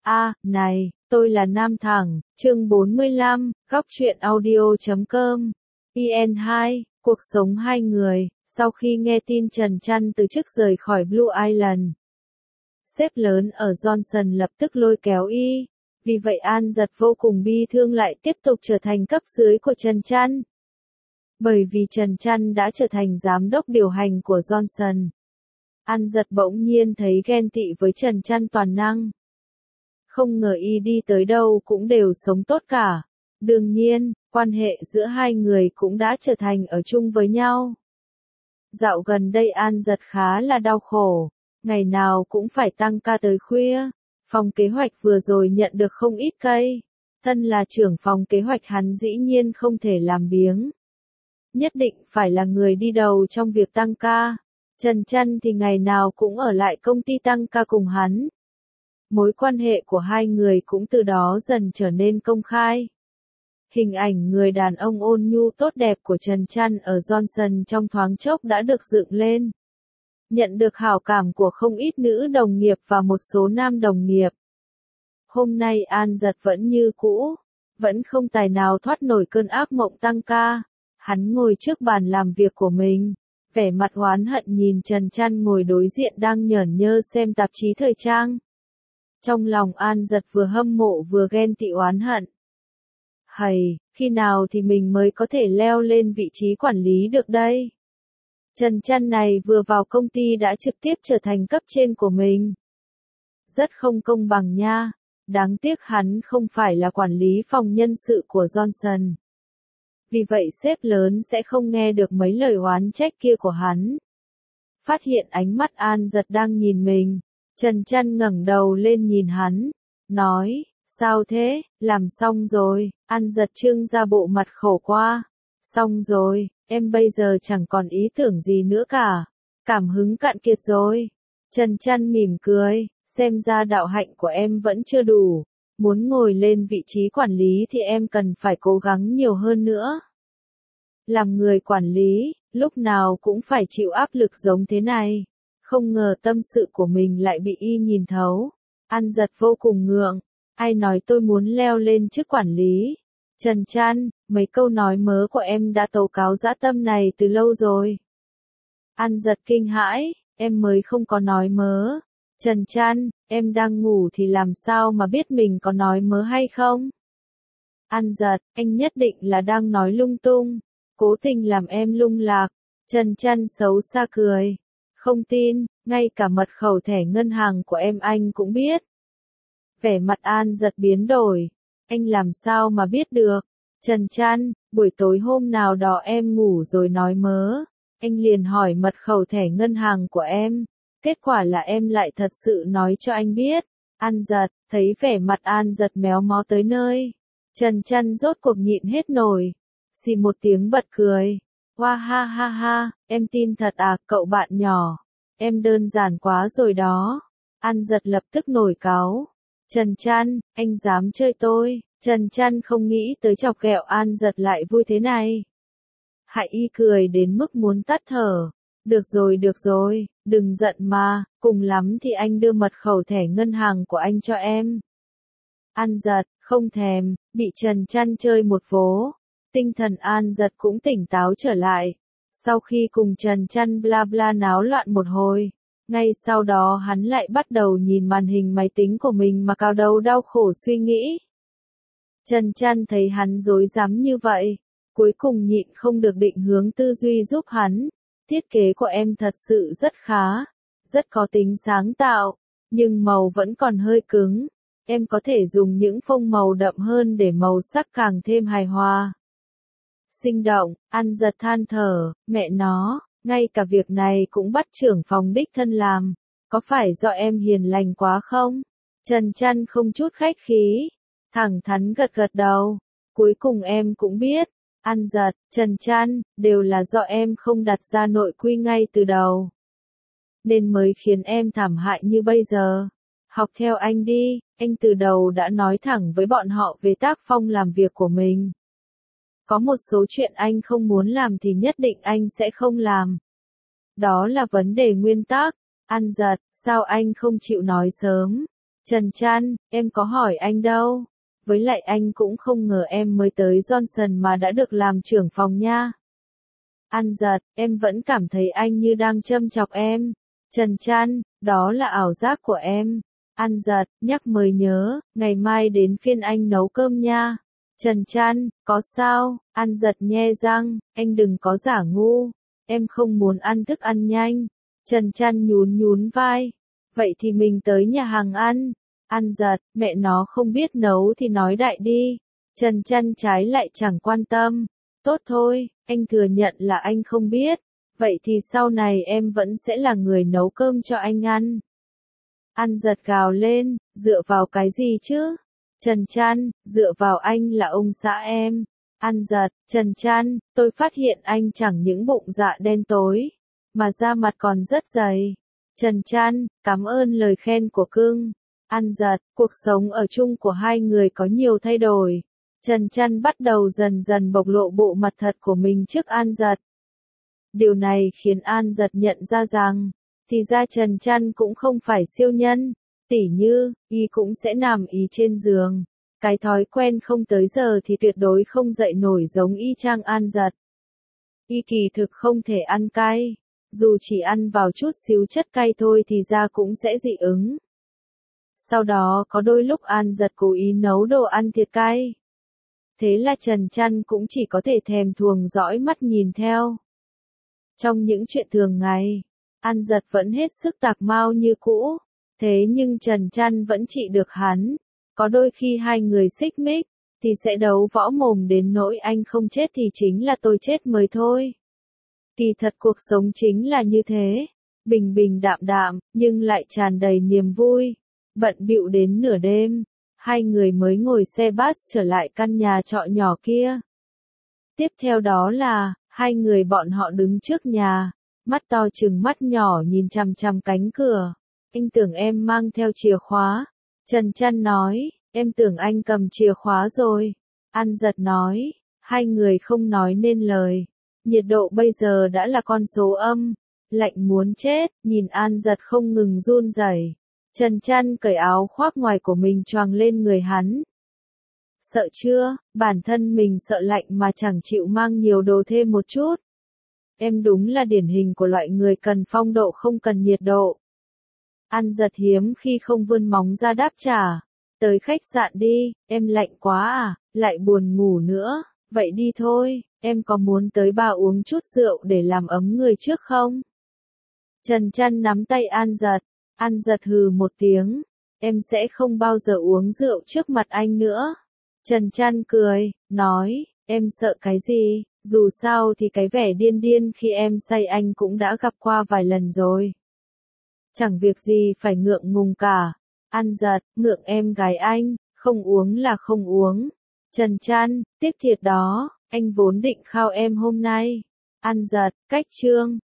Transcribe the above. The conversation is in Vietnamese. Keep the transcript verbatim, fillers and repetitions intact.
A, này, tôi là Nam Thẳng, chương bốn mươi lăm, góc truyện audio chấm com. E N hai, cuộc sống hai người, sau khi nghe tin Trần Trăn từ chức rời khỏi Blue Island. Sếp lớn ở Johnson lập tức lôi kéo y, vì vậy An Giật vô cùng bi thương lại tiếp tục trở thành cấp dưới của Trần Trăn. Bởi vì Trần Trăn đã trở thành giám đốc điều hành của Johnson. An Giật bỗng nhiên thấy ghen tị với Trần Trăn toàn năng. Không ngờ y đi tới đâu cũng đều sống tốt cả. Đương nhiên, quan hệ giữa hai người cũng đã trở thành ở chung với nhau. Dạo gần đây An Giật khá là đau khổ, ngày nào cũng phải tăng ca tới khuya. Phòng kế hoạch vừa rồi nhận được không ít cây. Thân là trưởng phòng kế hoạch hắn dĩ nhiên không thể làm biếng. Nhất định phải là người đi đầu trong việc tăng ca. Trần Trăn thì ngày nào cũng ở lại công ty tăng ca cùng hắn. Mối quan hệ của hai người cũng từ đó dần trở nên công khai. Hình ảnh người đàn ông ôn nhu tốt đẹp của Trần Trăn ở Johnson trong thoáng chốc đã được dựng lên. Nhận được hảo cảm của không ít nữ đồng nghiệp và một số nam đồng nghiệp. Hôm nay An Giật vẫn như cũ, vẫn không tài nào thoát nổi cơn ác mộng tăng ca. Hắn ngồi trước bàn làm việc của mình, vẻ mặt oán hận nhìn Trần Trăn ngồi đối diện đang nhởn nhơ xem tạp chí thời trang. Trong lòng An Giật vừa hâm mộ vừa ghen tị oán hận. Hầy, khi nào thì mình mới có thể leo lên vị trí quản lý được đây? Trần Trăn này vừa vào công ty đã trực tiếp trở thành cấp trên của mình. Rất không công bằng nha, đáng tiếc hắn không phải là quản lý phòng nhân sự của Johnson. Vì vậy sếp lớn sẽ không nghe được mấy lời oán trách kia của hắn. Phát hiện ánh mắt An Giật đang nhìn mình, Trần Trăn ngẩng đầu lên nhìn hắn, nói, sao thế, làm xong rồi. An Giật trưng ra bộ mặt khổ qua, xong rồi, em bây giờ chẳng còn ý tưởng gì nữa cả, cảm hứng cạn kiệt rồi. Trần Trăn mỉm cười, xem ra đạo hạnh của em vẫn chưa đủ, muốn ngồi lên vị trí quản lý thì em cần phải cố gắng nhiều hơn nữa. Làm người quản lý, lúc nào cũng phải chịu áp lực giống thế này. Không ngờ tâm sự của mình lại bị y nhìn thấu. An Giật vô cùng ngượng. Ai nói tôi muốn leo lên chức quản lý? Trần Trăn, mấy câu nói mớ của em đã tố cáo dã tâm này từ lâu rồi. An Giật kinh hãi, em mới không có nói mớ. Trần Trăn, em đang ngủ thì làm sao mà biết mình có nói mớ hay không? An Giật, anh nhất định là đang nói lung tung, cố tình làm em lung lạc. Trần Trăn xấu xa cười. Không tin, ngay cả mật khẩu thẻ ngân hàng của em anh cũng biết. Vẻ mặt An Giật biến đổi. Anh làm sao mà biết được? Trần Trăn, buổi tối hôm nào đó em ngủ rồi nói mớ. Anh liền hỏi mật khẩu thẻ ngân hàng của em. Kết quả là em lại thật sự nói cho anh biết. An Giật, thấy vẻ mặt An Giật méo mó tới nơi. Trần Trăn rốt cuộc nhịn hết nổi. Xì một tiếng bật cười. Hoa ha ha ha, em tin thật à, cậu bạn nhỏ. Em đơn giản quá rồi đó. An Giật lập tức nổi cáu. Trần Trăn, anh dám chơi tôi. Trần Trăn không nghĩ tới chọc ghẹo An Giật lại vui thế này. Hại y cười đến mức muốn tắt thở. Được rồi được rồi, đừng giận mà, cùng lắm thì anh đưa mật khẩu thẻ ngân hàng của anh cho em. An Giật, không thèm, bị Trần Trăn chơi một vố. Tinh thần An Giật cũng tỉnh táo trở lại. Sau khi cùng Trần Trăn bla bla náo loạn một hồi, ngay sau đó hắn lại bắt đầu nhìn màn hình máy tính của mình mà cào đầu đau khổ suy nghĩ. Trần Trăn thấy hắn rối rắm như vậy, cuối cùng nhịn không được định hướng tư duy giúp hắn. Thiết kế của em thật sự rất khá, rất có tính sáng tạo, nhưng màu vẫn còn hơi cứng. Em có thể dùng những phông màu đậm hơn để màu sắc càng thêm hài hòa. Sinh động, An Giật than thở, mẹ nó, ngay cả việc này cũng bắt trưởng phòng đích thân làm, có phải do em hiền lành quá không? Trần Trăn không chút khách khí, thẳng thắn gật gật đầu, cuối cùng em cũng biết, An Giật, Trần Trăn, đều là do em không đặt ra nội quy ngay từ đầu. Nên mới khiến em thảm hại như bây giờ. Học theo anh đi, anh từ đầu đã nói thẳng với bọn họ về tác phong làm việc của mình. Có một số chuyện anh không muốn làm thì nhất định anh sẽ không làm. Đó là vấn đề nguyên tắc. An Giật, sao anh không chịu nói sớm? Trần Trăn, em có hỏi anh đâu. Với lại anh cũng không ngờ em mới tới Johnson mà đã được làm trưởng phòng nha. An Giật, em vẫn cảm thấy anh như đang châm chọc em. Trần Trăn, đó là ảo giác của em. An Giật, nhắc mới nhớ, ngày mai đến phiên anh nấu cơm nha. Trần Trăn, có sao? An Giật nhe răng, anh đừng có giả ngu. Em không muốn ăn thức ăn nhanh. Trần Trăn nhún nhún vai. Vậy thì mình tới nhà hàng ăn. An Giật, mẹ nó không biết nấu thì nói đại đi. Trần Trăn trái lại chẳng quan tâm. Tốt thôi, anh thừa nhận là anh không biết. Vậy thì sau này em vẫn sẽ là người nấu cơm cho anh ăn. An Giật gào lên, dựa vào cái gì chứ? Trần Trăn, dựa vào anh là ông xã em. An Giật, Trần Trăn, tôi phát hiện anh chẳng những bụng dạ đen tối, mà da mặt còn rất dày. Trần Trăn, cảm ơn lời khen của cưng. An Giật, cuộc sống ở chung của hai người có nhiều thay đổi. Trần Trăn bắt đầu dần dần bộc lộ bộ mặt thật của mình trước An Giật. Điều này khiến An Giật nhận ra rằng, thì ra Trần Trăn cũng không phải siêu nhân, tỉ như, y cũng sẽ nằm y trên giường. Cái thói quen không tới giờ thì tuyệt đối không dậy nổi giống y chang An Giật. Y kỳ thực không thể ăn cay, dù chỉ ăn vào chút xíu chất cay thôi thì da cũng sẽ dị ứng. Sau đó có đôi lúc An Giật cố ý nấu đồ ăn thiệt cay. Thế là Trần Trăn cũng chỉ có thể thèm thuồng dõi mắt nhìn theo. Trong những chuyện thường ngày, An Giật vẫn hết sức tạc mau như cũ, thế nhưng Trần Trăn vẫn trị được hắn. Có đôi khi hai người xích mích, thì sẽ đấu võ mồm đến nỗi anh không chết thì chính là tôi chết mới thôi. Kỳ thật cuộc sống chính là như thế, bình bình đạm đạm, nhưng lại tràn đầy niềm vui. Bận bịu đến nửa đêm, hai người mới ngồi xe bus trở lại căn nhà trọ nhỏ kia. Tiếp theo đó là, hai người bọn họ đứng trước nhà, mắt to trừng mắt nhỏ nhìn chằm chằm cánh cửa. Anh tưởng em mang theo chìa khóa. Trần Trăn nói, em tưởng anh cầm chìa khóa rồi. An Giật nói, hai người không nói nên lời. Nhiệt độ bây giờ đã là con số âm, lạnh muốn chết, nhìn An Giật không ngừng run rẩy. Trần Trăn cởi áo khoác ngoài của mình choàng lên người hắn. Sợ chưa, bản thân mình sợ lạnh mà chẳng chịu mang nhiều đồ thêm một chút. Em đúng là điển hình của loại người cần phong độ không cần nhiệt độ. An Giật hiếm khi không vươn móng ra đáp trả. Tới khách sạn đi, em lạnh quá à, lại buồn ngủ nữa, vậy đi thôi, em có muốn tới bar uống chút rượu để làm ấm người trước không? Trần Trăn nắm tay An Giật, An Giật hừ một tiếng, em sẽ không bao giờ uống rượu trước mặt anh nữa. Trần Trăn cười, nói, em sợ cái gì, dù sao thì cái vẻ điên điên khi em say anh cũng đã gặp qua vài lần rồi. Chẳng việc gì phải ngượng ngùng cả. An Giật, ngượng em gái anh, không uống là không uống. Trần Trăn, tiếc thiệt đó, anh vốn định khao em hôm nay. An Giật, cách chương.